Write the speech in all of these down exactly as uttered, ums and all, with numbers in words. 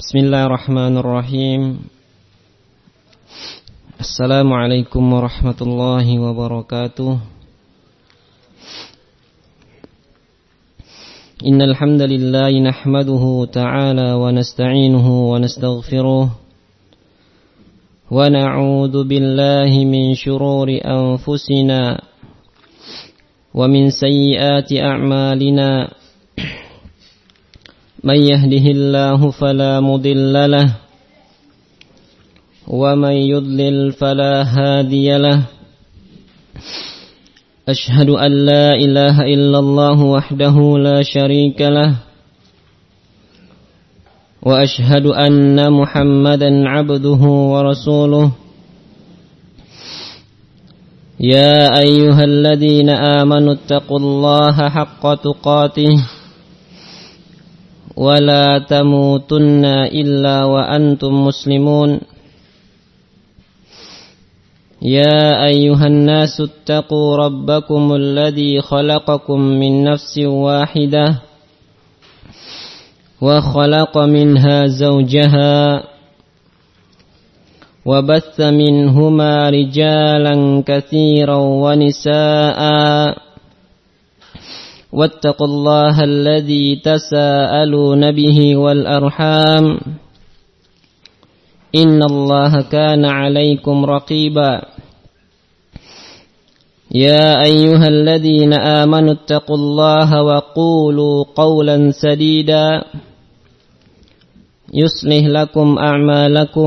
Bismillahirrahmanirrahim. Assalamualaikum warahmatullahi wabarakatuh. Innal hamdalillah nahmaduhu ta'ala wa nasta'inuhu wa nastaghfiruh wa na'udzu billahi min shururi anfusina wa min sayyiati a'malina. Man yahdihillahu fala mudilla lahu wa man yudlil fala hadiya lahu. Ashhadu an la ilaha illallah wahdahu la syarika lahu wa ashhadu anna Muhammadan abduhu wa rasuluh. Ya ayyuhalladzina amanu taqullaha haqqa tuqatih wa la tamutunna illa wa antum muslimun. Ya ayyuhan nasu attaqu rabbakum alladhi khalaqakum min nafsin wahidah wa khalaqa minha zawjaha wa batha minhuma rijalan katsiran wa nisaa'a. واتقوا الله الذي تساءلون به والأرحام إن الله كان عليكم رقيبا. يا أيها الذين آمنوا اتقوا الله وقولوا قولا سديدا يصلح لكم أعمالكم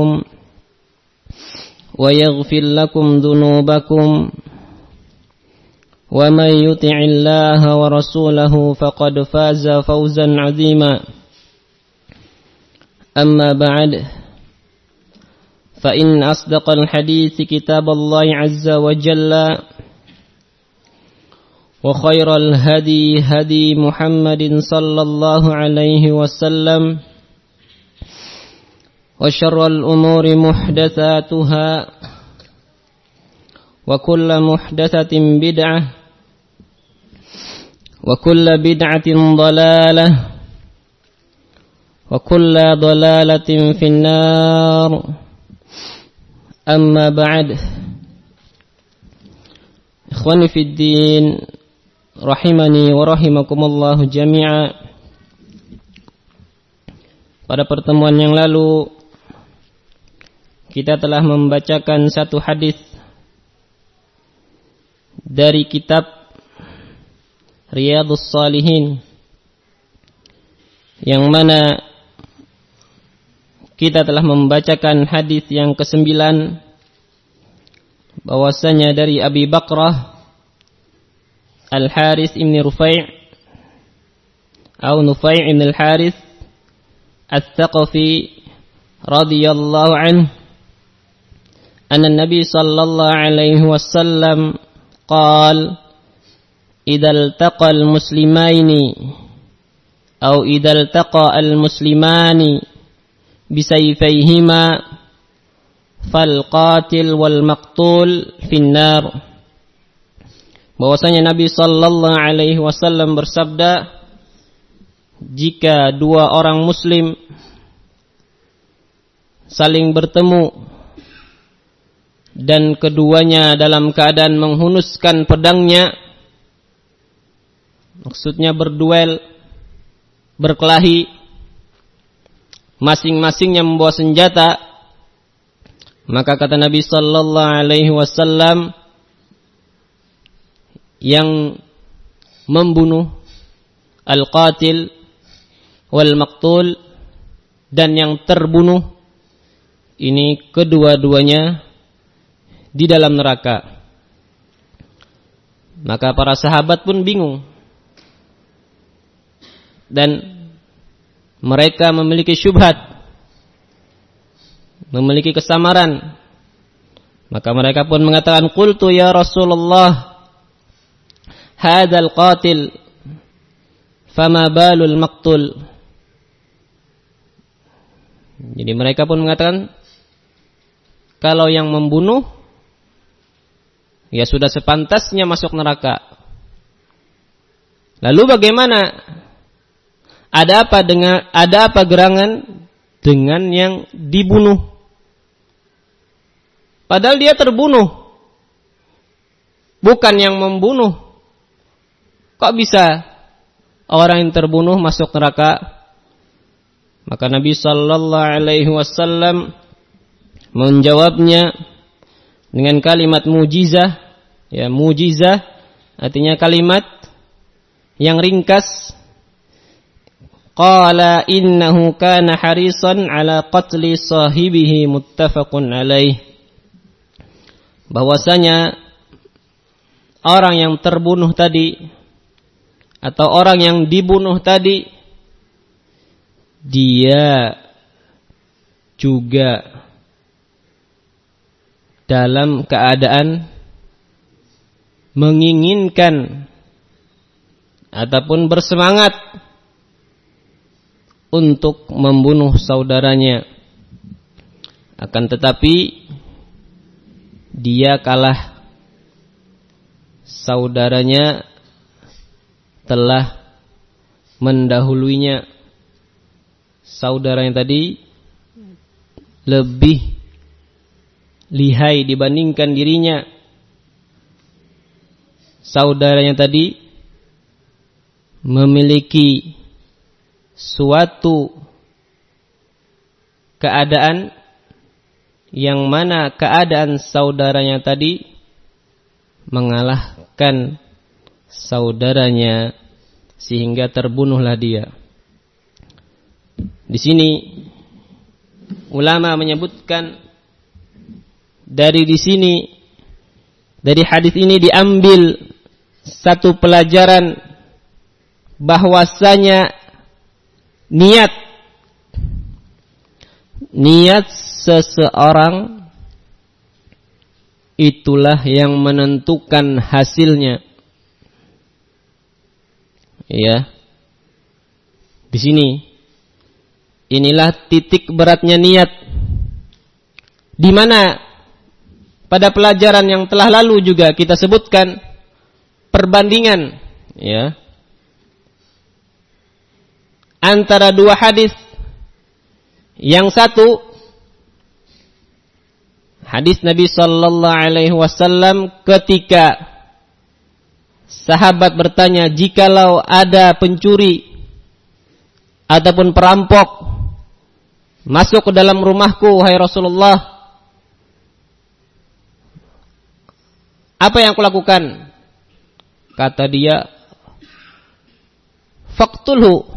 ويغفر لكم ذنوبكم ومن يطع الله ورسوله فقد فاز فوزا عظيما. أما بعد فإن أصدق الحديث كتاب الله عز وجل وخير الهدي هدي محمد صلى الله عليه وسلم وشر الأمور محدثاتها وكل محدثة بدعة وكل بدعة ضلالة وكل ضلالة في النار. أما بعد إخواني في الدين rahimani wa rahimakumullah jami'a. Pada pertemuan yang lalu kita telah membacakan satu hadis dari kitab Riyadhus Shalihin, yang mana kita telah membacakan hadis yang kesembilan, bahwasanya dari Abi Bakrah Al-Harith ibn Rufai' atau Nufai' ibn Al-Harith Al-Thaqafi radhiyallahu anhu, anna Nabi sallallahu alaihi wasallam qala idza iltaqa al-muslimaini aw idza iltaqa al-muslimani bisayfayhima fal qatil wal maqtul fin nar. Bahwasanya Nabi sallallahu alaihi wasallam bersabda, jika dua orang muslim saling bertemu dan keduanya dalam keadaan menghunuskan pedangnya, maksudnya berduel, berkelahi, masing-masingnya membawa senjata, maka kata Nabi sallallahu alaihi wasallam, yang membunuh al-qatil wal maqtul dan yang terbunuh ini kedua-duanya di dalam neraka. Maka para sahabat pun bingung, dan mereka memiliki syubhat, memiliki kesamaran. Maka mereka pun mengatakan, qultu ya Rasulullah, hadzal qatil fama balul maqtul. Jadi mereka pun mengatakan, kalau yang membunuh ya sudah sepantasnya masuk neraka. Lalu bagaimana? Ada apa dengan ada apa gerangan dengan yang dibunuh. Padahal dia terbunuh, bukan yang membunuh. Kok bisa orang yang terbunuh masuk neraka? Maka Nabi sallallahu alaihi wasallam menjawabnya dengan kalimat mujizah. Ya, mujizah artinya kalimat yang ringkas. Qala innahu kana harisan ala qatli sahibihi muttafaqun alaih. Bahwasanya orang yang terbunuh tadi atau orang yang dibunuh tadi, dia juga dalam keadaan menginginkan ataupun bersemangat untuk membunuh saudaranya. Akan tetapi dia kalah. Saudaranya telah mendahuluinya. Saudaranya tadi lebih lihai dibandingkan dirinya. Saudaranya tadi memiliki suatu keadaan yang mana keadaan saudaranya tadi mengalahkan saudaranya sehingga terbunuhlah dia. Di sini ulama menyebutkan dari di sini dari hadis ini diambil satu pelajaran bahwasanya niat niat seseorang itulah yang menentukan hasilnya. Ya. Di sini inilah titik beratnya niat. Di mana pada pelajaran yang telah lalu juga kita sebutkan perbandingan, ya, antara dua hadis. Yang satu hadis Nabi sallallahu alaihi wasallam ketika sahabat bertanya, jikalau ada pencuri ataupun perampok masuk ke dalam rumahku, wahai Rasulullah, apa yang aku lakukan? Kata dia, faqtulhu,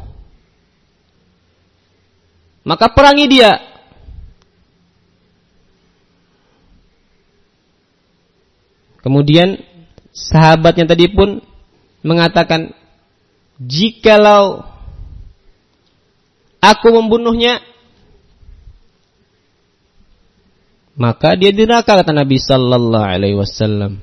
maka perangi dia. Kemudian sahabatnya tadi pun mengatakan, jikalau aku membunuhnya, maka dia di neraka, kata Nabi sallallahu alaihi wasallam.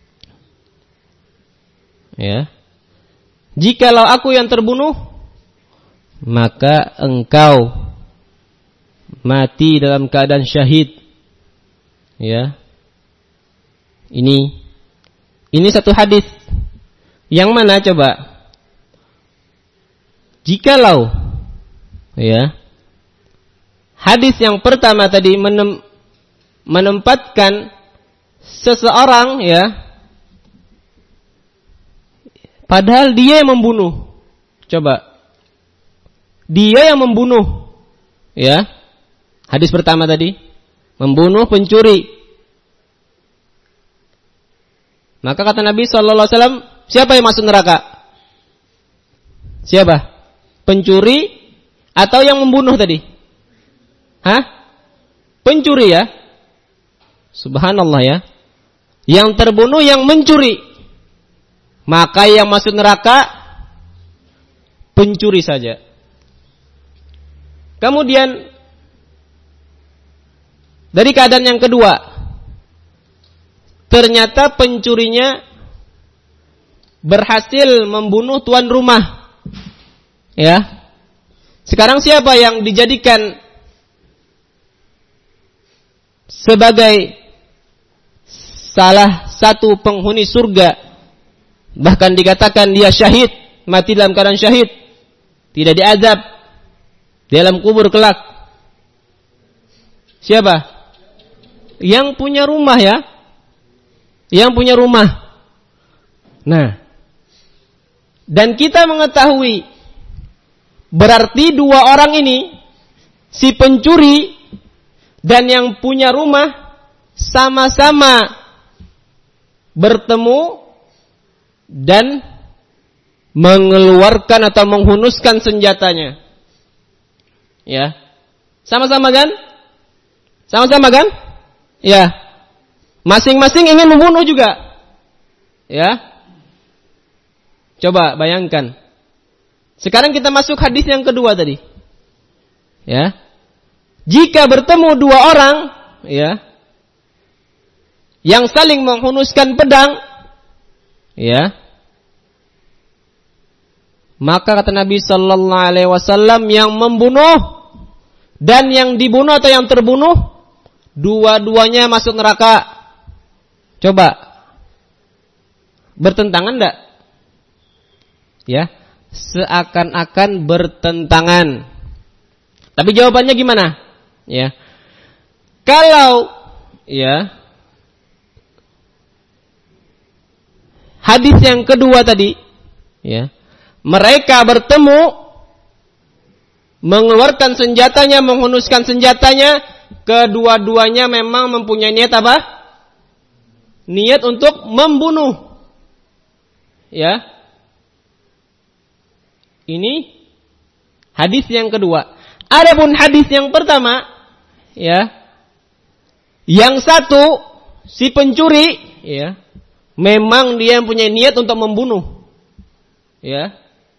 Ya. Jikalau aku yang terbunuh, maka engkau mati dalam keadaan syahid. Ya. Ini ini satu hadis. Yang mana coba? Jikalau, ya, hadis yang pertama tadi menem, menempatkan seseorang, ya, padahal dia yang membunuh. Coba, dia yang membunuh, ya. Hadis pertama tadi membunuh pencuri. Maka kata Nabi sallallahu alaihi wasallam, siapa yang masuk neraka? Siapa? Pencuri atau yang membunuh tadi? Hah? Pencuri, ya. Subhanallah, ya. Yang terbunuh yang mencuri. Maka yang masuk neraka pencuri saja. Kemudian dari keadaan yang kedua, ternyata pencurinya berhasil membunuh tuan rumah. Ya. Sekarang siapa yang dijadikan sebagai salah satu penghuni surga? Bahkan dikatakan dia syahid, mati dalam keadaan syahid, tidak diazab di dalam kubur kelak. Siapa? Yang punya rumah ya. Yang punya rumah. Nah, dan kita mengetahui berarti dua orang ini, si pencuri dan yang punya rumah, sama-sama bertemu dan mengeluarkan atau menghunuskan senjatanya. Ya. Sama-sama kan? Sama-sama kan? Ya. Masing-masing ingin membunuh juga. Ya. Coba bayangkan. Sekarang kita masuk hadis yang kedua tadi. Ya. Jika bertemu dua orang, ya, yang saling menghunuskan pedang, ya, maka kata Nabi sallallahu alaihi wasallam, yang membunuh dan yang dibunuh atau yang terbunuh, dua-duanya masuk neraka. Coba. Bertentangan enggak? Ya, seakan-akan bertentangan. Tapi jawabannya gimana? Ya. Kalau ya hadis yang kedua tadi, ya, mereka bertemu, mengeluarkan senjatanya, menghunuskan senjatanya, kedua-duanya memang mempunyai niat apa? Niat untuk membunuh. Ya. Ini hadis yang kedua. Adapun hadis yang pertama, ya, yang satu si pencuri, ya, memang dia punya niat untuk membunuh, ya.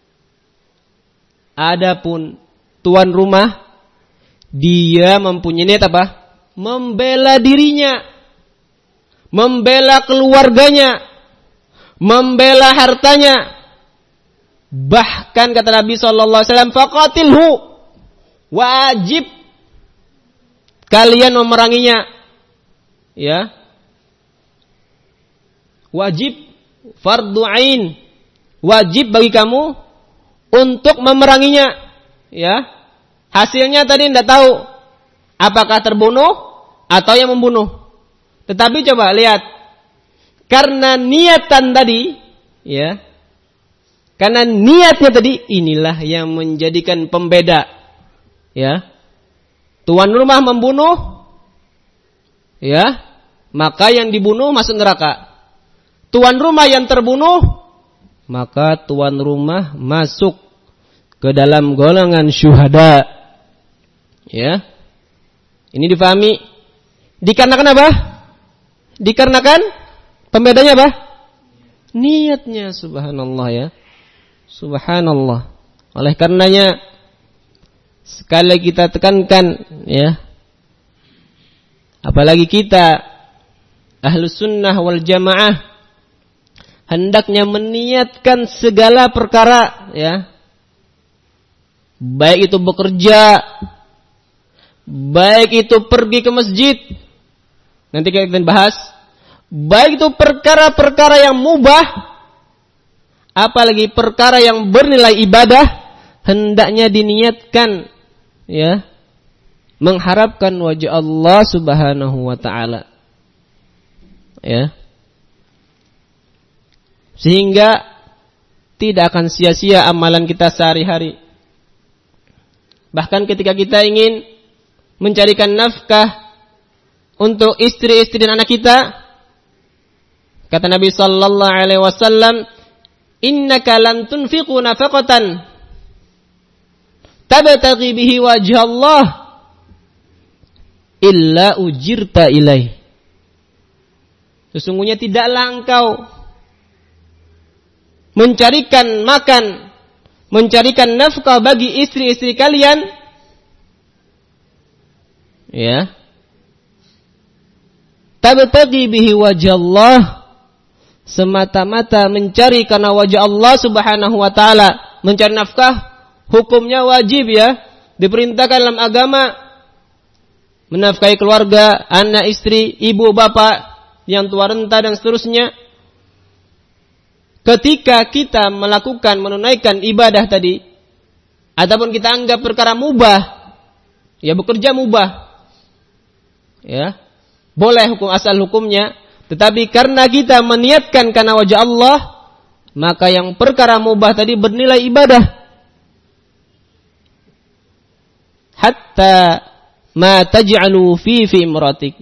Adapun tuan rumah, dia mempunyai niat apa? Membela dirinya, membela keluarganya, membela hartanya. Bahkan kata Nabi sallallahu alaihi wasallam, faqatilhu, wajib kalian memeranginya. Ya. Wajib, fardu ain, wajib bagi kamu untuk memeranginya. Ya. Hasilnya tadi tidak tahu apakah terbunuh atau yang membunuh. Tetapi coba lihat, karena niatan tadi, ya, karena niatnya tadi, inilah yang menjadikan pembeda. Ya. Tuan rumah membunuh, ya, maka yang dibunuh masuk neraka. Tuan rumah yang terbunuh, maka tuan rumah masuk ke dalam golongan syuhada. Ya. Ini difahami. Dikarenakan apa? Dikarenakan pembedanya apa? Niatnya, subhanallah ya. Subhanallah. Oleh karenanya sekali kita tekankan, ya, apalagi kita Ahlus Sunnah wal Jamaah hendaknya meniatkan segala perkara, ya, baik itu bekerja, baik itu pergi ke masjid, nanti kita bahas, baik itu perkara-perkara yang mubah, apalagi perkara yang bernilai ibadah, hendaknya diniatkan, ya, mengharapkan wajah Allah Subhanahu wa taala. Ya. Sehingga tidak akan sia-sia amalan kita sehari-hari. Bahkan ketika kita ingin mencarikan nafkah untuk istri-istri dan anak kita, kata Nabi sallallahu alaihi wasallam, innaka lan tunfiqu nafaqatan tabtaghi bihi wajha Allah illa ujirta ilaih. Sesungguhnya tidaklah engkau mencarikan makan, mencarikan nafkah bagi istri-istri kalian, ya, tabtaghi bihi wajha Allah, semata-mata mencari karena wajah Allah Subhanahu wa taala. Mencari nafkah hukumnya wajib, ya, diperintahkan dalam agama, menafkahi keluarga, anak, istri, ibu, bapak, yang tua renta dan seterusnya. Ketika kita melakukan, menunaikan ibadah tadi, ataupun kita anggap perkara mubah, ya, bekerja mubah, ya, boleh hukum asal hukumnya, tetapi karena kita meniatkan karena wajah Allah, maka yang perkara mubah tadi bernilai ibadah. Hatta ma taj'alu fi fi imratik.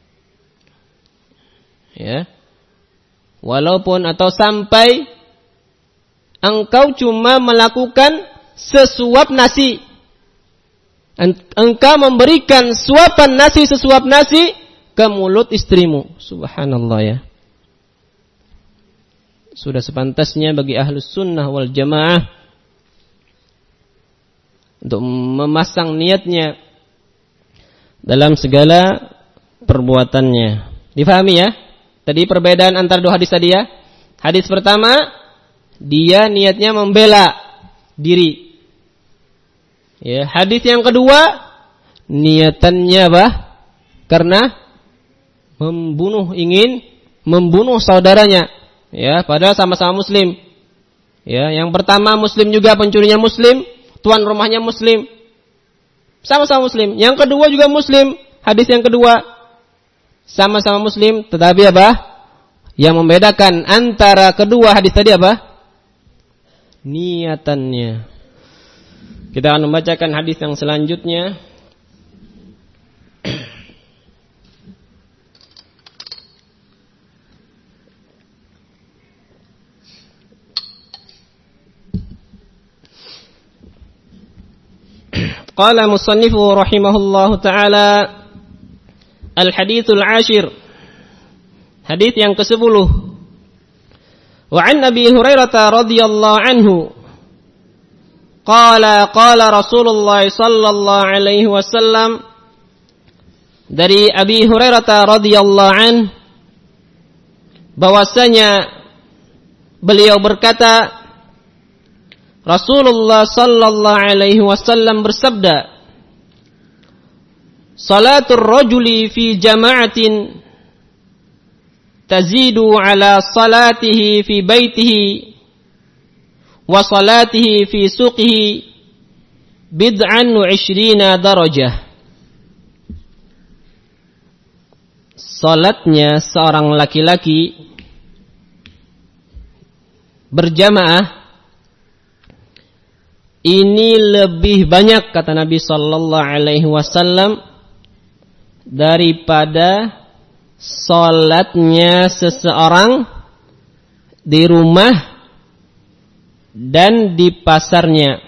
Ya. Walaupun atau sampai engkau cuma melakukan sesuap nasi. Engkau memberikan suapan nasi sesuap nasi ke mulut istrimu. Subhanallah ya. Sudah sepantasnya bagi ahlus sunnah wal jamaah untuk memasang niatnya dalam segala perbuatannya. Difahami ya? Tadi perbedaan antara dua hadis tadi ya. Hadis pertama, dia niatnya membela diri. Ya, hadis yang kedua, niatannya apa? Karena membunuh, ingin membunuh saudaranya. Ya, padahal sama-sama muslim. Ya, yang pertama muslim juga, pencurinya muslim, tuan rumahnya muslim. Sama-sama muslim. Yang kedua juga muslim. Hadis yang kedua sama-sama muslim, tetapi apa? Yang membedakan antara kedua hadis tadi apa? Niatannya. Kita akan membacakan hadis yang selanjutnya. Qala musannifu rahimahullahu ta'ala al-hadithul ashir, hadith yang kesepuluh. Wa an Abi Hurairah radhiyallahu anhu qala qala Rasulullah sallallahu alaihi wasallam, dari Abi Hurairah radhiyallahu anhu bahwasanya beliau berkata, Rasulullah sallallahu alaihi wasallam bersabda, salatul rajuli fi jama'atin tazidu ala salatihi fi baitihi wa salatihi fi suqihi bid'an wa ishrina darajah. Salatnya seorang laki-laki berjamaah ini lebih banyak, kata Nabi sallallahu alaihi wasallam, daripada salatnya seseorang di rumah dan di pasarnya.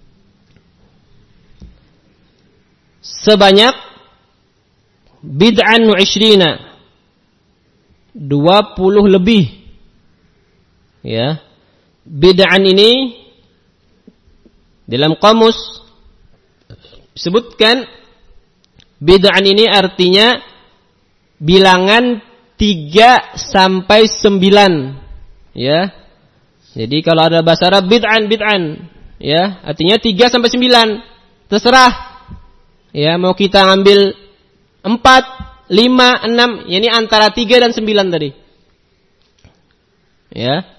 Sebanyak bid'an wa ishrina, dua puluh lebih. Ya. Bid'an ini dalam kamus disebutkan, bid'an ini artinya bilangan tiga sampai sembilan. Ya. Jadi kalau ada bahasa Arab bid'an bid'an, ya, artinya tiga sampai sembilan. Terserah. Ya, mau kita ambil empat, lima, enam, ini antara tiga dan sembilan tadi. Ya.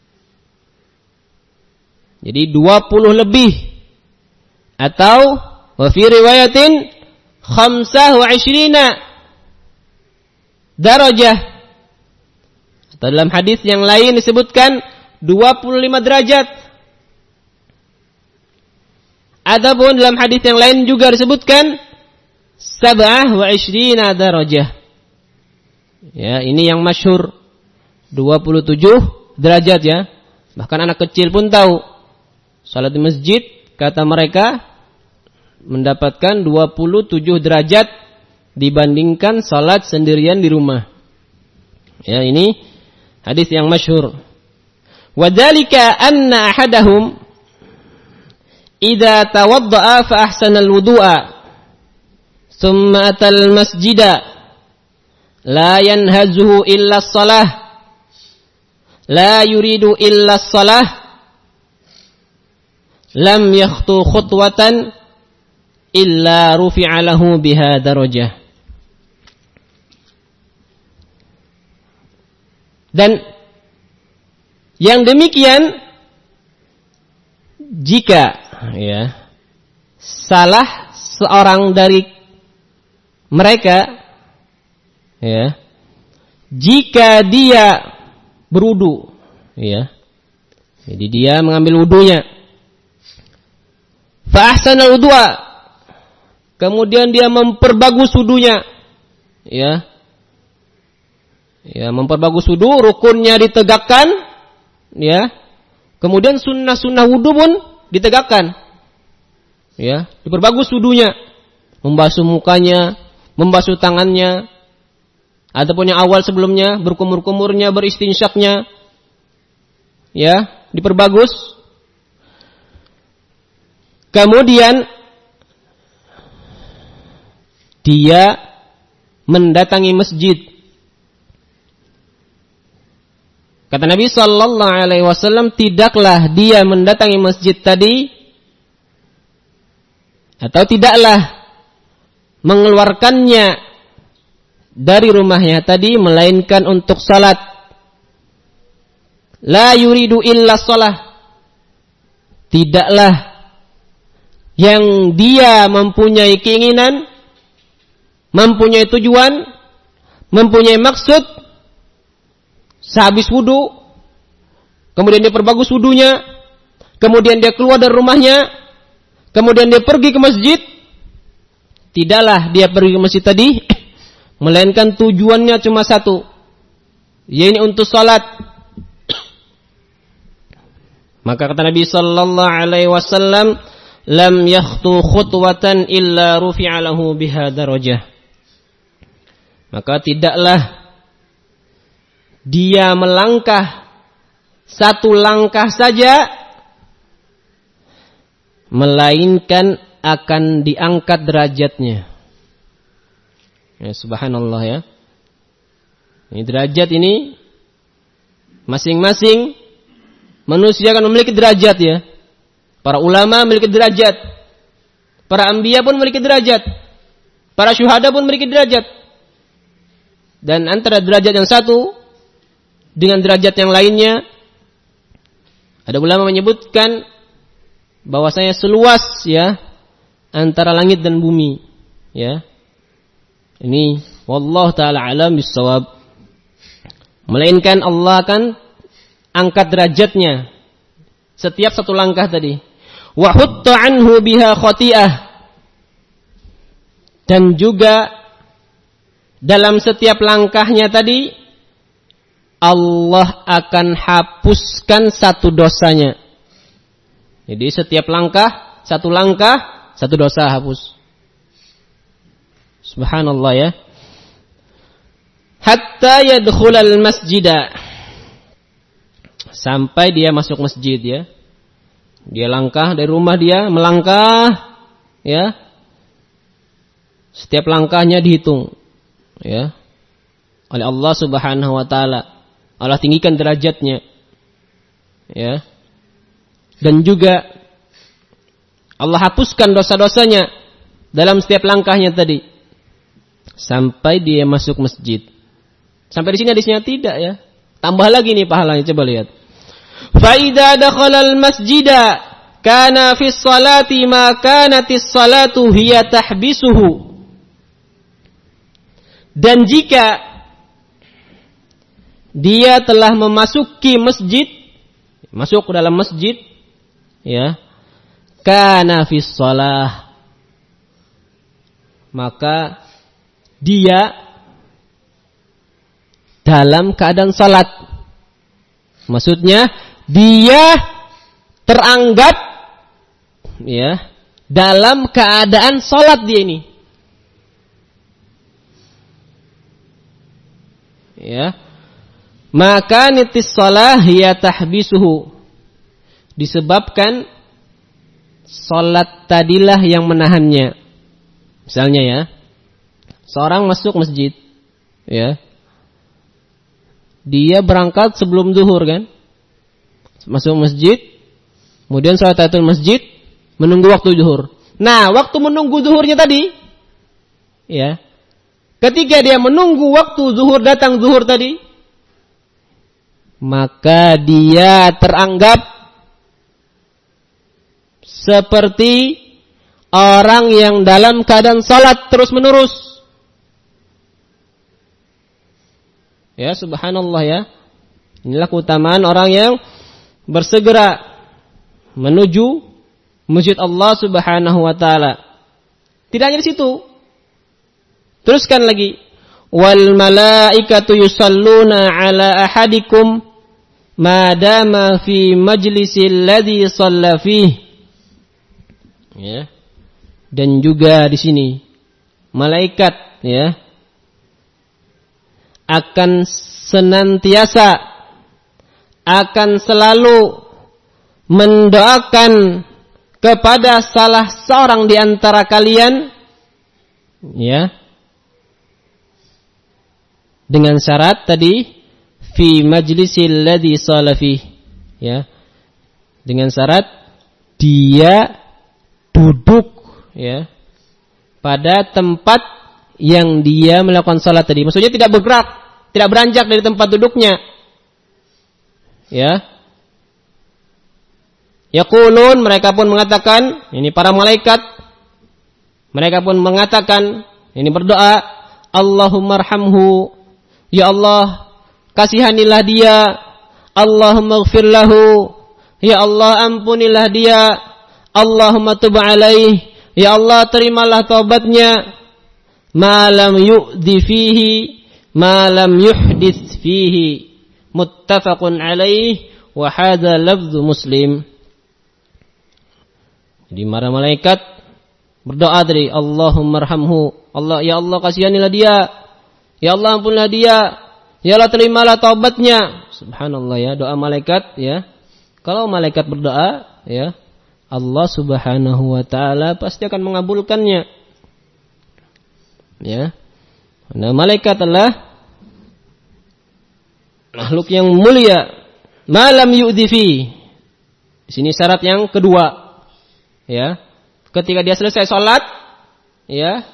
Jadi dua puluh lebih, atau wa fi riwayatin khamsah wa ishrina darajah. Atau dalam hadis yang lain disebutkan dua puluh lima derajat. Adapun dalam hadis yang lain juga disebutkan sab'ah wa ishrina darajah. Ya, ini yang masyhur dua puluh tujuh derajat ya. Bahkan anak kecil pun tahu. Salat di masjid, kata mereka, mendapatkan dua puluh tujuh derajat dibandingkan salat sendirian di rumah. Ya, ini hadis yang masyhur. Wa dzalika anna ahadahum idza tawaddaa fa ahsana al-wudu'a thumma atal masjida la yanhazuhu illa as-salah la yuridu illa as-salah lam yakhtu khutwatan illa rufi'a lahu biha darajah. Dan yang demikian, jika ya salah seorang dari mereka ya, jika dia berwudu, ya, jadi dia mengambil wudunya, fa ahsanal wudu'a, kemudian dia memperbagus wudunya, ya, ya, memperbagus wudu, rukunnya ditegakkan, ya, kemudian sunnah-sunnah wudu pun ditegakkan, ya, diperbagus wudunya, membasuh mukanya, membasuh tangannya, ataupun yang awal sebelumnya, berkumur-kumurnya, beristinsyaknya, ya, diperbagus. Kemudian dia mendatangi masjid. Kata Nabi sallallahu alaihi wasallam, tidaklah dia mendatangi masjid tadi, atau tidaklah mengeluarkannya dari rumahnya tadi melainkan untuk salat. La yuridu illa salah. Tidaklah yang dia mempunyai keinginan, mempunyai tujuan, mempunyai maksud sehabis wudu, kemudian dia perbagus wudunya, kemudian dia keluar dari rumahnya, kemudian dia pergi ke masjid. Tidaklah dia pergi ke masjid tadi melainkan tujuannya cuma satu, yaitu untuk salat. Maka kata Nabi sallallahu alaihi wasallam, lam yakhtu khutwatan illa rufi'a lahu biha darajah. Maka tidaklah dia melangkah satu langkah saja melainkan akan diangkat derajatnya. Ya, subhanallah ya. Ini derajat ini masing-masing manusia akan memiliki derajat ya. Para ulama memiliki derajat. Para anbiya pun memiliki derajat. Para syuhada pun memiliki derajat. Dan antara derajat yang satu dengan derajat yang lainnya, ada ulama menyebutkan bahwasanya seluas ya antara langit dan bumi ya. Ini wallahu taala alam bissawab. Melainkan Allah akan angkat derajatnya setiap satu langkah tadi. Wa hutta anhu biha khati'ah. Dan juga dalam setiap langkahnya tadi Allah akan hapuskan satu dosanya. Jadi setiap langkah, satu langkah, satu dosa hapus. Subhanallah ya. Hatta yadkhulal masjidah. Sampai dia masuk masjid ya. Dia langkah dari rumah dia, melangkah ya. Setiap langkahnya dihitung ya oleh Allah Subhanahu wa taala. Allah tinggikan derajatnya. Ya. Dan juga Allah hapuskan dosa-dosanya dalam setiap langkahnya tadi. Sampai dia masuk masjid. Sampai di sini hadisnya tidak ya. Tambah lagi nih pahalanya, coba lihat. Fa idza dakhala al-masjida kana fi sholati ma kanatis salatu hiya tahbisuhu. Dan jika dia telah memasuki masjid, masuk ke dalam masjid ya, kana fi shalah, maka dia dalam keadaan salat. Maksudnya dia teranggap ya dalam keadaan salat dia ini. Ya. Maka nitis shalah hiya tahbisuhu. Disebabkan salat tadilah yang menahannya. Misalnya ya, seorang masuk masjid ya. Dia berangkat sebelum zuhur kan? Masuk masjid, kemudian salat tahiyatul masjid, menunggu waktu zuhur. Nah, waktu menunggu zuhurnya tadi ya. Ketika dia menunggu waktu zuhur datang zuhur tadi, maka dia teranggap seperti orang yang dalam keadaan salat terus menerus. Ya, subhanallah ya. Inilah keutamaan orang yang bersegera menuju masjid Allah Subhanahu wa taala. Tidak hanya di situ. Teruskan lagi. Wal malaikatu yusalluna ala ahadikum ma dama fi majlisil ladzi shalla fihi. Ya. Dan juga di sini malaikat ya akan senantiasa akan selalu mendoakan kepada salah seorang di antara kalian ya dengan syarat tadi fi majlisil ladzi shalla fihi ya dengan syarat dia duduk ya pada tempat yang dia melakukan salat tadi. Maksudnya tidak bergerak, tidak beranjak dari tempat duduknya. Ya. Yaqulun, mereka pun mengatakan, ini para malaikat, mereka pun mengatakan, ini berdoa, Allahumma arhamhu, ya Allah, kasihanilah dia, Allahumma ighfir lahu, ya Allah ampunilah dia, Allahumma tub alaih, ya Allah terimalah taubatnya, ma lam yu'di fihi, ma lam yuhdits fihi, muttafaqun alaih, wa hadza lafzu Muslim. Jadi para malaikat berdoa tadi, Allahumma arhamhu, Allah ya Allah kasihanilah dia, ya Allah ampunilah dia, ya Allah terimalah taubatnya. Subhanallah ya, doa malaikat ya. Kalau malaikat berdoa ya, Allah Subhanahu wa taala pasti akan mengabulkannya. Ya. Nah, malaikat adalah makhluk yang mulia, malam yu'dhi fi. Di sini syarat yang kedua. Ya. Ketika dia selesai salat, ya.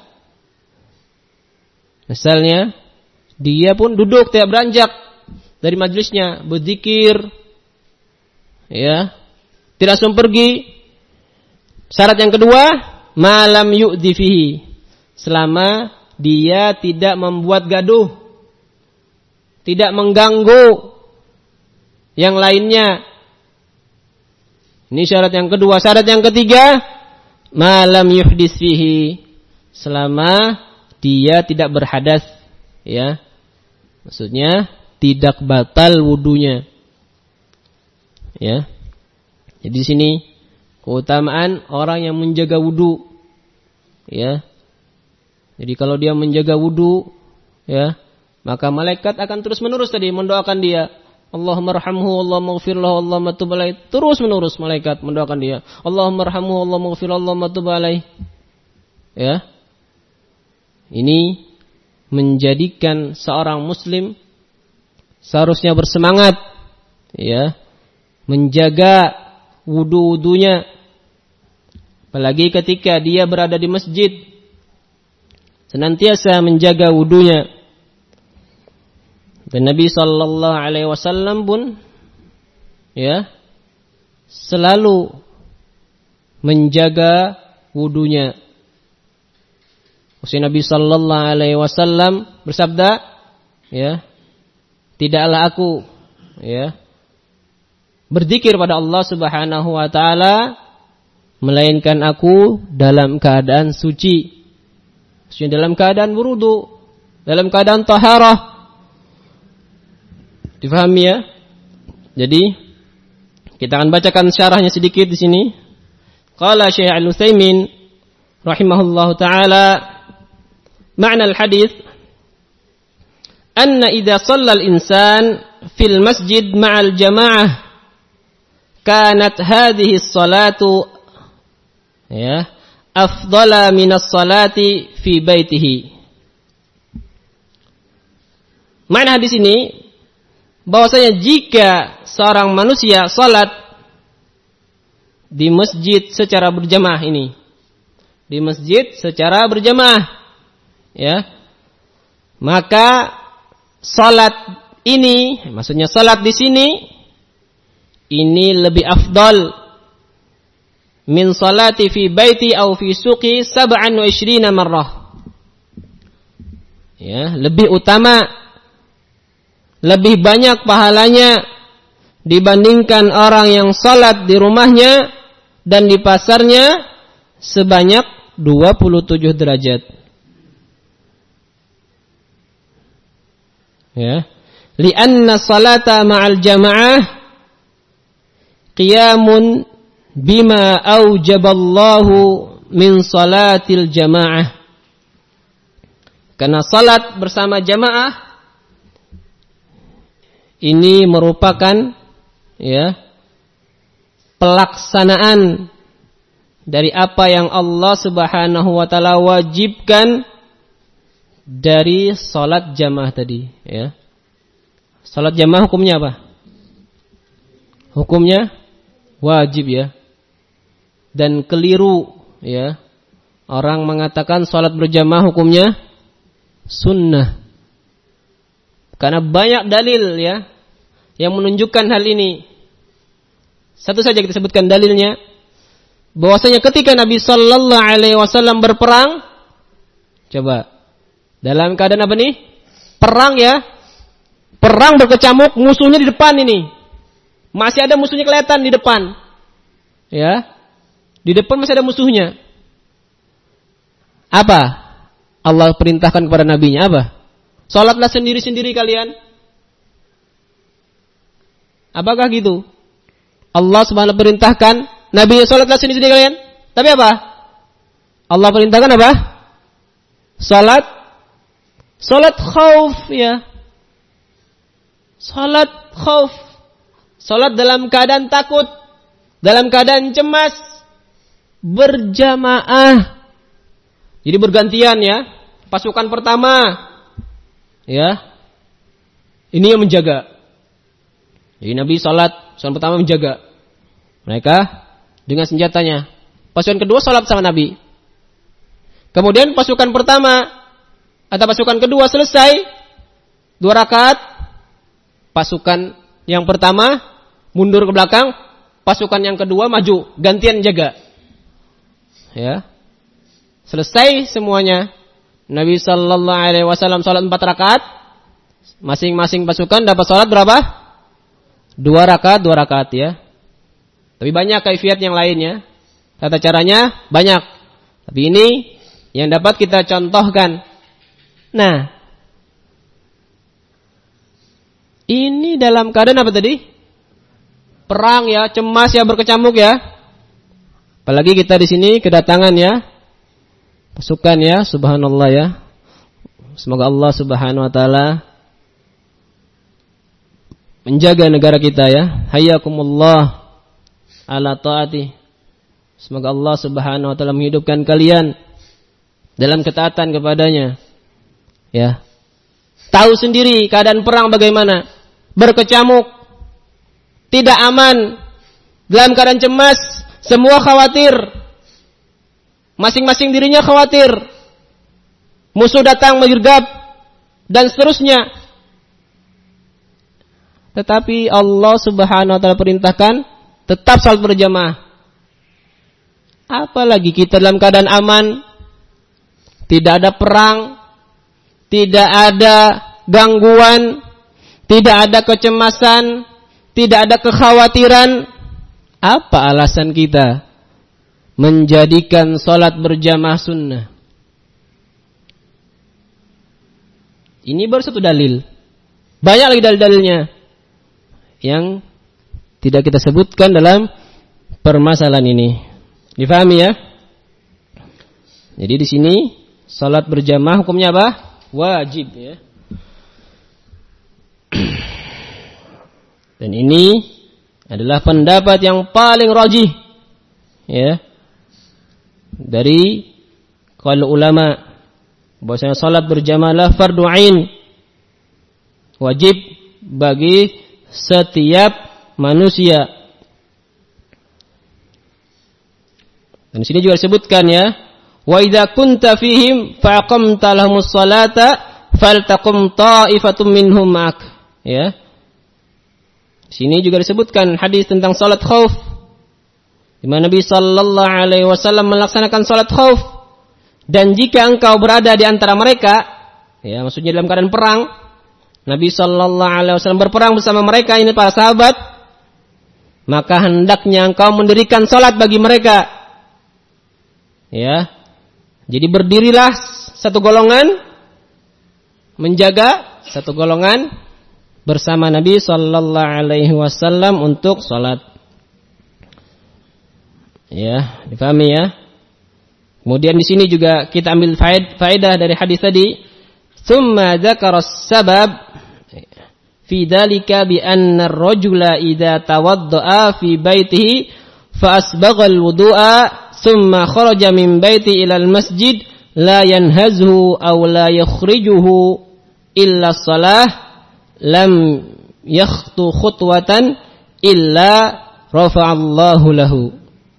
Misalnya dia pun duduk tidak beranjak dari majelisnya, berzikir. Ya. Tidak langsung pergi. Syarat yang kedua, malam yu'dhi fihi. Selama dia tidak membuat gaduh, tidak mengganggu yang lainnya. Ini syarat yang kedua. Syarat yang ketiga, malam yuhdits fihi. Selama dia tidak berhadas, ya. Maksudnya tidak batal wudunya. Ya. Jadi di sini keutamaan orang yang menjaga wudu, ya. Jadi kalau dia menjaga wudu, ya, maka malaikat akan terus menerus tadi mendoakan dia. Allahumma arhamhu, Allahumma ighfir lahu, Allahumma tub alaihi. Terus menerus malaikat mendoakan dia. Allahumma arhamhu, Allahumma ighfir lahu, Allahumma tub alaihi. Ya. Ini menjadikan seorang muslim seharusnya bersemangat, ya, menjaga wudu-wudunya. Apalagi ketika dia berada di masjid, senantiasa menjaga wudunya. Dan Nabi sallallahu alaihi wasallam pun ya selalu menjaga wudunya. Usia Nabi sallallahu alaihi wasallam bersabda, ya, tidaklah aku ya berzikir pada Allah Subhanahu wa taala melainkan aku dalam keadaan suci. Maksudnya dalam keadaan wudu, dalam keadaan taharah. Difahami ya? Jadi kita akan bacakan syarahnya sedikit di sini. Qala Syekh Al-Utsaimin rahimahullahu taala, makna al-hadis anna idza shalla al-insan fil masjid ma'al jamaah kanat hadhihi as-salatu ya afdala min as-salati fi baitihi. Makna hadis ini bahwasanya jika seorang manusia salat di masjid secara berjamaah ini, di masjid secara berjamaah, ya, maka salat ini, maksudnya salat di sini, ini lebih afdal min salati fi baiti au fi suqi sab'an wa ishrina marrah. Ya, lebih utama lebih banyak pahalanya dibandingkan orang yang salat di rumahnya dan di pasarnya sebanyak dua puluh tujuh derajat. Ya. Li'anna salata ma'al jama'ah qiyamun bima aujaballahu min salatil jama'ah. Karena salat bersama jamaah ini merupakan ya pelaksanaan dari apa yang Allah Subhanahu wa taala wajibkan dari salat jamaah tadi, ya. Salat jamaah hukumnya apa? Hukumnya wajib, ya. Dan keliru, ya. Orang mengatakan salat berjamaah hukumnya sunnah. Karena banyak dalil, ya, yang menunjukkan hal ini. Satu saja kita sebutkan dalilnya, bahwasanya ketika Nabi Sallallahu Alaihi Wasallam berperang, coba dalam keadaan apa nih? Perang, ya, perang berkecamuk, musuhnya di depan ini, masih ada musuhnya kelihatan di depan, ya, di depan masih ada musuhnya. Apa Allah perintahkan kepada nabinya? Apa? Salatlah sendiri-sendiri kalian. Apakah gitu? Allah Subhanahu wa ta'ala perintahkan Nabi salatlah sendiri-sendiri kalian. Tapi apa? Allah perintahkan apa? Salat salat khauf, ya. Salat khauf. Salat dalam keadaan takut, dalam keadaan cemas, berjamaah. Jadi bergantian, ya. Pasukan pertama, ya, ini yang menjaga. Jadi Nabi salat, pasukan pertama menjaga mereka dengan senjatanya. Pasukan kedua salat sama Nabi. Kemudian pasukan pertama atau pasukan kedua selesai dua rakaat, pasukan yang pertama mundur ke belakang, pasukan yang kedua maju, gantian jaga. Ya. Selesai semuanya. Nabi sallallahu alaihi wasallam salat empat rakaat. Masing-masing pasukan dapat salat berapa? Dua rakaat, dua rakaat, ya. Tapi banyak kaifiat yang lainnya. Tata caranya banyak. Tapi ini yang dapat kita contohkan. Nah, ini dalam keadaan apa tadi? Perang, ya, cemas, ya, berkecamuk, ya. Apalagi kita di sini kedatangan, ya, pasukan, ya, subhanallah, ya. Semoga Allah Subhanahu wa taala menjaga negara kita, ya. Hayyakumullah ala taati. Semoga Allah Subhanahu wa taala menghidupkan kalian dalam ketaatan kepadanya. Ya. Tahu sendiri keadaan perang bagaimana? Berkecamuk, tidak aman, dalam keadaan cemas, semua khawatir. Masing-masing dirinya khawatir. Musuh datang menyergap dan seterusnya. Tetapi Allah Subhanahu wa taala perintahkan tetap salat berjamaah. Apalagi kita dalam keadaan aman, tidak ada perang, tidak ada gangguan, tidak ada kecemasan, tidak ada kekhawatiran. Apa alasan kita menjadikan salat berjamaah sunnah? Ini baru satu dalil. Banyak lagi dalil-dalilnya yang tidak kita sebutkan dalam permasalahan ini. Difahami, ya? Jadi di sini salat berjamaah hukumnya apa? Wajib, ya. Dan ini adalah pendapat yang paling rajih, ya, dari kaul ulama, bahwasanya salat berjamaah adalah fardu ain, wajib bagi setiap manusia. Dan di sini juga disebutkan, ya, wa idza kunta fihim fa aqamta lahumus salata faltaqum ta'ifatum minhum ma'ak, ya. Di sini juga disebutkan hadis tentang salat khauf, di mana Nabi sallallahu alaihi wasallam melaksanakan salat khauf. Dan jika engkau berada di antara mereka, ya, maksudnya dalam keadaan perang, Nabi sallallahu alaihi wasallam berperang bersama mereka, ini para sahabat, maka hendaknya engkau mendirikan salat bagi mereka. Ya. Jadi berdirilah satu golongan menjaga satu golongan bersama Nabi sallallahu alaihi wasallam untuk salat. Ya, difahami ya. Kemudian di sini juga kita ambil faedah dari hadis tadi. Tsumma dzakara as-sabab fi dzalika bi anna ar-rajula idza tawaddaa fi baitihi fa asbagha al-wudu'a thumma kharaja min baiti ila al-masjid la yanhazhu aw la yukhrijuhu illa shalah lam yakhtu khutwatan illa rafa'allahu lahu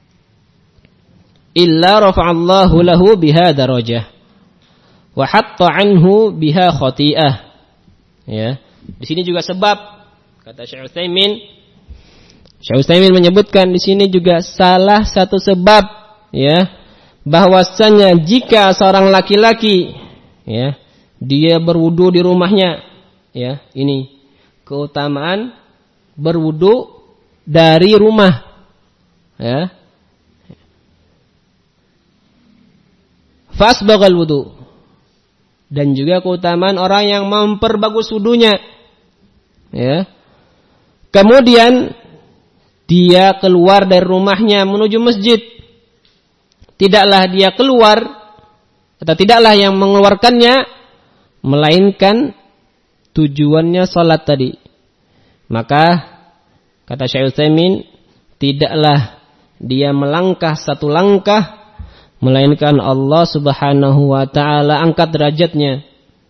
illa rafa'allahu lahu biha darajah wa hatta anhu biha khati'ah. Ya, di sini juga sebab, kata Syekh Utsaimin, Syekh Utsaimin menyebutkan di sini juga salah satu sebab, ya, bahwasanya jika seorang laki-laki, ya, dia berwudu di rumahnya, ya, ini keutamaan berwudu dari rumah, ya. Fasbaghal wudu, dan juga keutamaan orang yang memperbagus wudunya, ya. Kemudian dia keluar dari rumahnya menuju masjid. Tidaklah dia keluar atau tidaklah yang mengeluarkannya melainkan tujuannya salat tadi. Maka kata Syekh Utsaimin, tidaklah dia melangkah satu langkah melainkan Allah Subhanahu wa taala angkat derajatnya.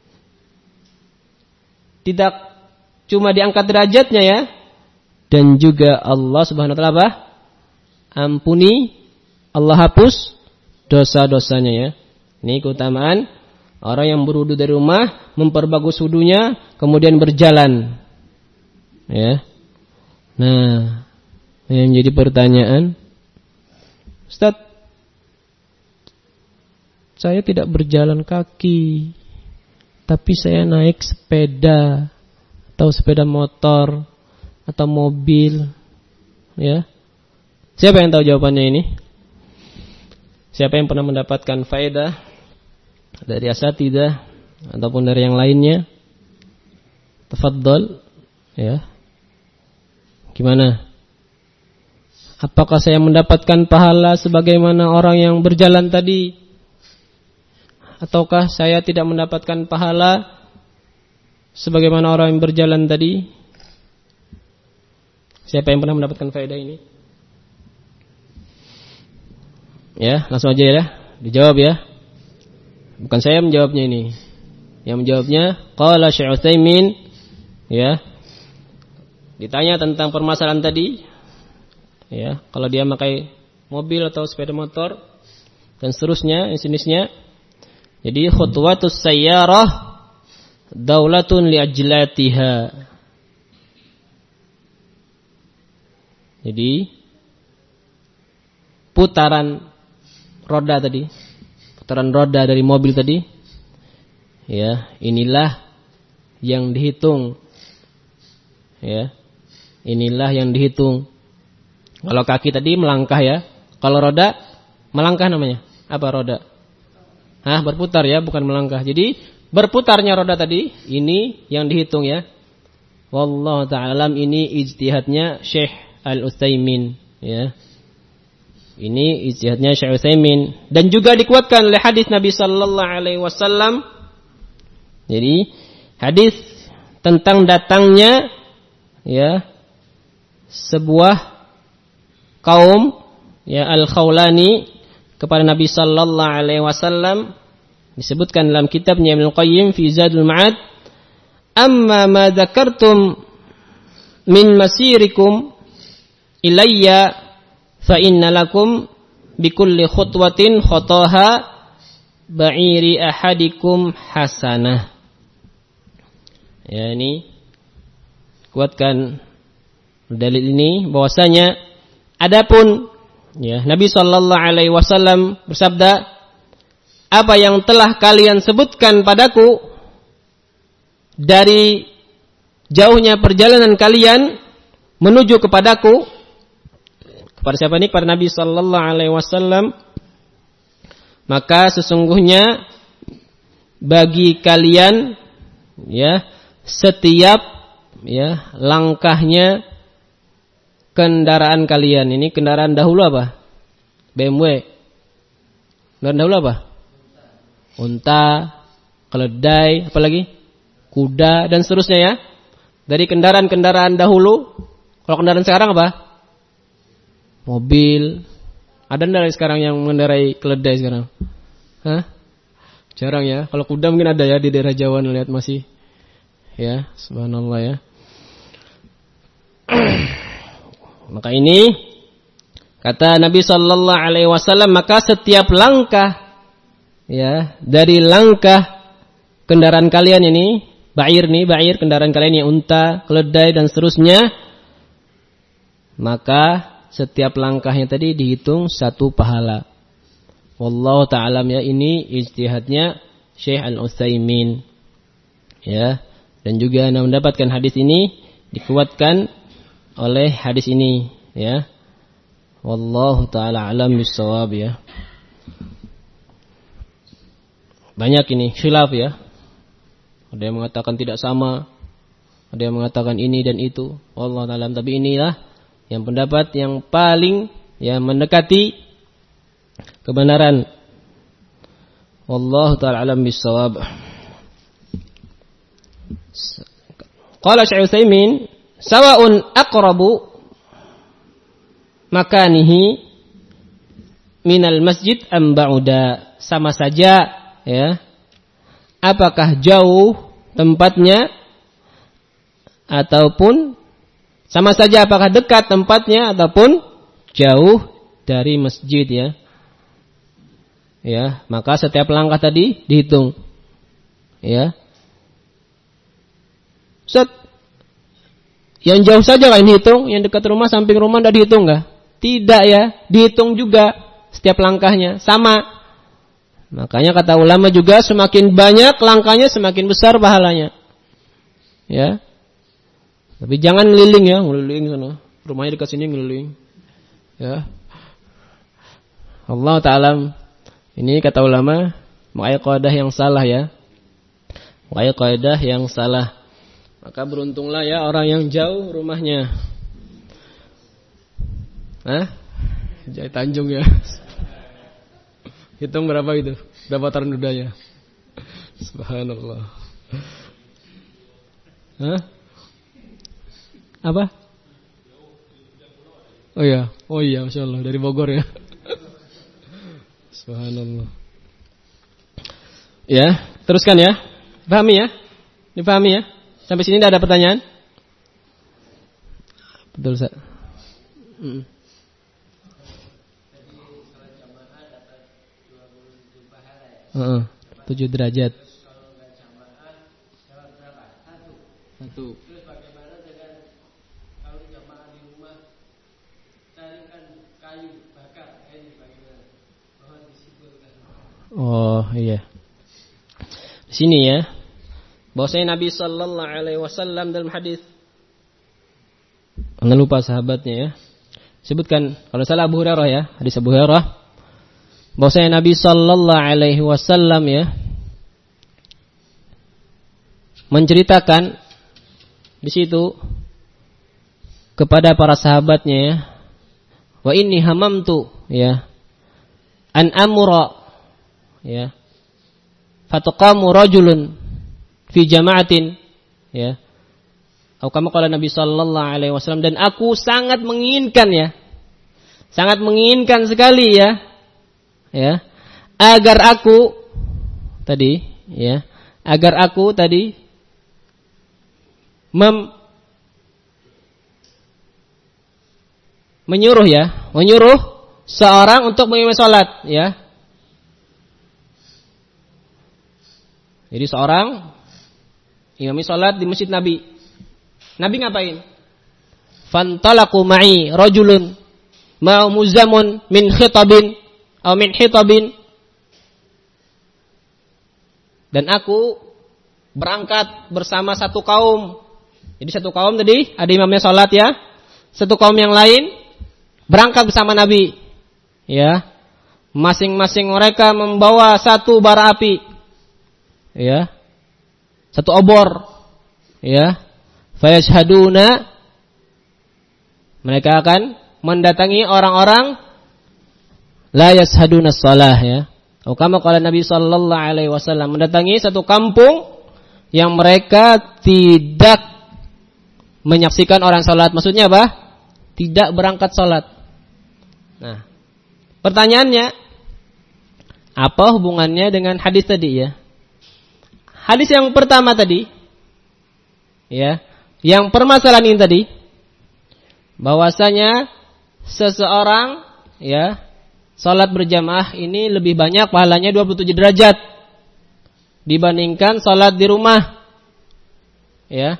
Tidak cuma diangkat derajatnya, ya, dan juga Allah Subhanahu wa taala apa? Ampuni, Allah hapus dosa-dosanya, ya. Ini keutamaan orang yang berwudu dari rumah, memperbagus wudunya, kemudian berjalan. Ya. Nah, yang jadi pertanyaan, Ustaz, saya tidak berjalan kaki, tapi saya naik sepeda atau sepeda motor atau mobil, ya. Siapa yang tahu jawabannya ini? Siapa yang pernah mendapatkan faedah dari asatidzah ataupun dari yang lainnya? Tafadhol, ya. Gimana? Apakah saya mendapatkan pahala sebagaimana orang yang berjalan tadi? Ataukah saya tidak mendapatkan pahala sebagaimana orang yang berjalan tadi? Siapa yang pernah mendapatkan faedah ini? Ya, langsung aja ya, dijawab ya. Bukan saya menjawabnya ini. Yang menjawabnya qala Syekh Utsaimin, ya. Ditanya tentang permasalahan tadi, ya, kalau dia pakai mobil atau sepeda motor dan seterusnya, jenisnya. Jadi khutwatus sayyarah daulatun li ajlatiha. Jadi putaran roda tadi, putaran roda dari mobil tadi, ya, inilah yang dihitung, ya, inilah yang dihitung. Kalau kaki tadi melangkah, ya, kalau roda melangkah namanya apa roda? Hah, berputar, ya, bukan melangkah. Jadi berputarnya roda tadi ini yang dihitung, ya. Wallahu ta'ala, ini ijtihadnya Syekh Al-Utsaimin, ya. Ini ijtihadnya Syekh Utsaimin dan juga dikuatkan oleh hadis Nabi sallallahu alaihi wasallam. Jadi hadis tentang datangnya, ya, sebuah kaum, ya, Al-Khawlani kepada Nabi sallallahu alaihi wasallam, disebutkan dalam kitabnya Ibnu Qayyim fi Zadul Ma'ad, amma ma dzakartum min masirikum ilayya fa inna lakum bikulli khutwatin khataha ba'iri ahadikum hasanah. Ya, ini kuatkan dalil ini bahwasanya adapun, ya, Nabi sallallahu alaihi wasallam bersabda, apa yang telah kalian sebutkan padaku dari jauhnya perjalanan kalian menuju kepadaku, kepada siapa ini? Kepada Nabi sallallahu alaihi wasallam, maka sesungguhnya bagi kalian ya setiap ya langkahnya kendaraan kalian. Ini kendaraan dahulu apa? B M W. Kendaraan dahulu apa? Unta, keledai, apalagi? Kuda dan seterusnya ya. Dari kendaraan-kendaraan dahulu. Kalau kendaraan sekarang apa? Mobil. Ada enggak sekarang yang mengendarai keledai sekarang? Hah? Jarang ya. Kalau kuda mungkin ada ya di daerah Jawa, lihat masih. Ya, subhanallah ya. Maka ini kata Nabi sallallahu alaihi wasallam, maka setiap langkah ya dari langkah kendaraan kalian ini, ba'ir nih, ba'ir kendaraan kalian yang unta, keledai dan seterusnya, maka setiap langkahnya tadi dihitung satu pahala. Wallahu ta'ala ya, ini ijtihadnya Syekh Al-Utsaimin. Ya, dan juga Anda mendapatkan hadis ini dikuatkan oleh hadis ini, ya. Wallahu ta'ala alam bissawab ya. Banyak ini khilaf ya. Ada yang mengatakan tidak sama, ada yang mengatakan ini dan itu. Wallahu ta'ala, tapi inilah yang pendapat yang paling ya mendekati kebenaran. Wallahu ta'ala alam bissawab. Qala Syekh Utsaimin, sawa'un aqrabu makanihi minal masjid am ba'uda. Sama saja ya. Apakah jauh tempatnya ataupun sama saja apakah dekat tempatnya ataupun jauh dari masjid ya. Ya, maka setiap langkah tadi dihitung. Ya. Set. Yang jauh saja kan dihitung, yang dekat rumah, samping rumah tidak dihitung enggak? Tidak ya, dihitung juga setiap langkahnya sama. Makanya kata ulama juga semakin banyak langkahnya semakin besar pahalanya. Ya. Tapi jangan ngeliling ya, ngeliling sana. Rumahnya dekat sini ngeliling. Ya. Allah Ta'ala, ini kata ulama, makanya kaidah yang salah ya. Makanya kaidah yang salah. Maka beruntunglah ya orang yang jauh rumahnya. Hah? Jaya Tanjung ya. Hitung berapa itu? Berapa tarnudanya? Subhanallah. Hah? Apa? Oh iya, oh iya, Masya Allah, dari Bogor ya. Subhanallah. Ya, teruskan ya. Pahami ya? Dipahami ya? Sampai sini tidak ada pertanyaan? Betul, Ustaz. Hmm. Uh, tujuh derajat. Satu. Oh iya. Di sini ya. Bahwasanya Nabi sallallahu alaihi wasallam dalam hadis, enggak lupa sahabatnya ya. Sebutkan kalau salah Abu Hurairah ya, hadis Abu Hurairah. Bahwasanya Nabi sallallahu alaihi wasallam ya menceritakan di situ kepada para sahabatnya ya. Wa inni hamamtu ya an amura ya fataqamu rajulun fi jama'atin ya. Atau kama qala Nabi sallallahu alaihi wasallam, dan aku sangat menginginkan ya. Sangat menginginkan sekali ya. Ya. Agar aku tadi ya, agar aku tadi mem menyuruh ya, menyuruh seorang untuk mengimami salat ya. Jadi seorang imami salat di masjid Nabi. Nabi ngapain? Fantalaqu ma'i rajulun ma'u muzamun min khitabin atau min hitabin. Dan aku berangkat bersama satu kaum Jadi satu kaum tadi ada imamnya sholat ya, satu kaum yang lain berangkat bersama Nabi, ya, masing-masing mereka membawa satu bara api, ya, satu obor, ya, fayashhaduna, mereka akan mendatangi orang-orang la yashhaduna shalah, ya. Atau kama qala Nabi sallallahu alaihi wasallam, mendatangi satu kampung yang mereka tidak menyaksikan orang salat. Maksudnya apa? Tidak berangkat salat. Nah, pertanyaannya, apa hubungannya dengan hadis tadi ya? Hadis yang pertama tadi, ya, yang permasalahan ini tadi, bahwasanya seseorang, ya, salat berjamaah ini lebih banyak pahalanya dua puluh tujuh derajat dibandingkan salat di rumah. Ya.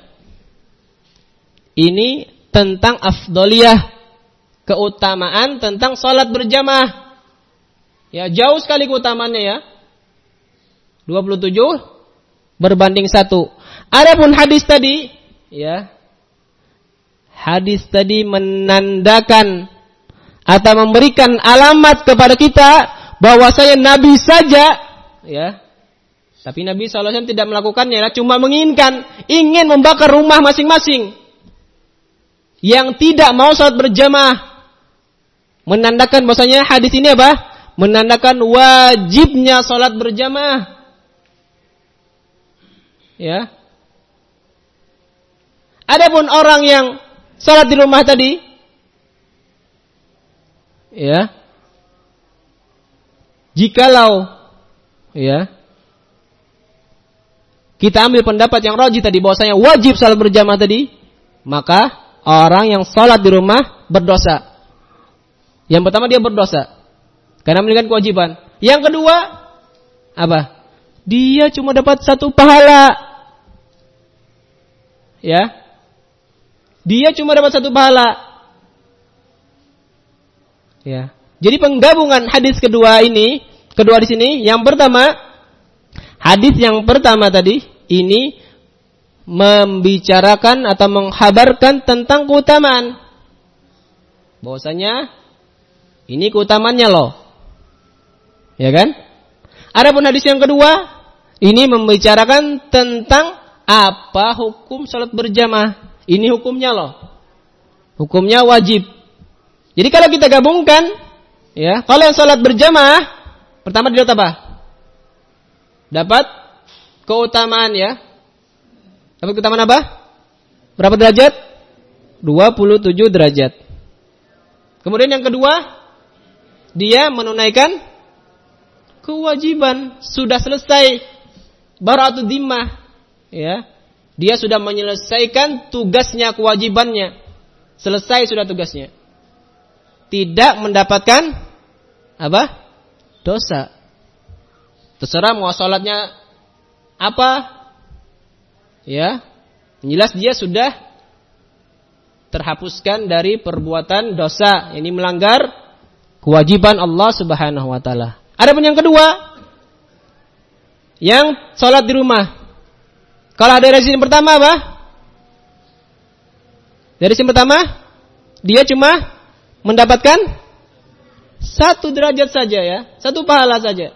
Ini tentang afdoliyah, keutamaan tentang salat berjamaah. Ya, jauh sekali keutamaannya ya. dua puluh tujuh berbanding satu. Adapun hadis tadi, ya. Hadis tadi menandakan atau memberikan alamat kepada kita bahwasanya Nabi saja, ya. Tapi Nabi shallallahu alaihi wasallam tidak melakukannya, cuma menginginkan, ingin membakar rumah masing-masing yang tidak mau salat berjamaah. Menandakan bahwasanya hadis ini apa? Menandakan wajibnya salat berjamaah. Ya. Adapun orang yang salat di rumah tadi, ya, jikalau, ya, kita ambil pendapat yang rajih tadi bahwasanya wajib salat berjamaah tadi, maka orang yang salat di rumah berdosa. Yang pertama dia berdosa karena meninggalkan kewajiban. Yang kedua apa? Dia cuma dapat satu pahala. Ya. Dia cuma dapat satu pahala. Ya. Jadi penggabungan hadis kedua ini, kedua di sini, yang pertama, hadis yang pertama tadi ini membicarakan atau menghabarkan tentang keutamaan. Bahwasanya ini keutamaannya loh. Ya kan? Adapun hadis yang kedua ini membicarakan tentang apa hukum salat berjamaah. Ini hukumnya loh. Hukumnya wajib. Jadi kalau kita gabungkan, ya, kalau yang salat berjamaah, pertama dia dapat apa? Dapat keutamaan, ya. Dapat keutamaan apa? Berapa derajat? dua puluh tujuh derajat. Kemudian yang kedua, dia menunaikan kewajiban, sudah selesai bara'atu dhimmah, ya. Dia sudah menyelesaikan tugasnya, kewajibannya. Selesai sudah tugasnya. Tidak mendapatkan apa? Dosa. Terserah mau salatnya apa? Ya, jelas dia sudah terhapuskan dari perbuatan dosa. Ini melanggar kewajiban Allah Subhanahu wa taala. Adapun yang kedua, yang salat di rumah. Kalau ada dari sini pertama apa? Dari sini pertama, dia cuma mendapatkan satu derajat saja, ya, satu pahala saja.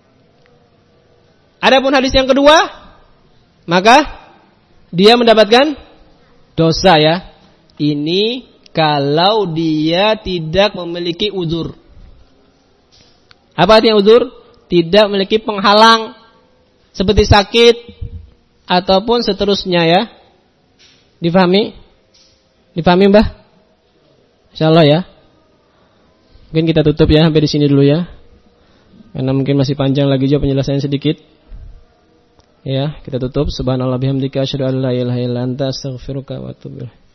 Adapun hadis yang kedua, maka dia mendapatkan dosa, ya. Ini kalau dia tidak memiliki uzur. Apa artinya uzur? Tidak memiliki penghalang seperti sakit ataupun seterusnya, ya. Difahami? Difahami, Mbah? Insyaallah, ya. Mungkin kita tutup ya sampai di sini dulu, ya. Karena mungkin masih panjang lagi juga penjelasannya sedikit. Ya, kita tutup. Subhanallah bihamdika asyhadu an la ilaha illa anta astaghfiruka wa atubu ilaik.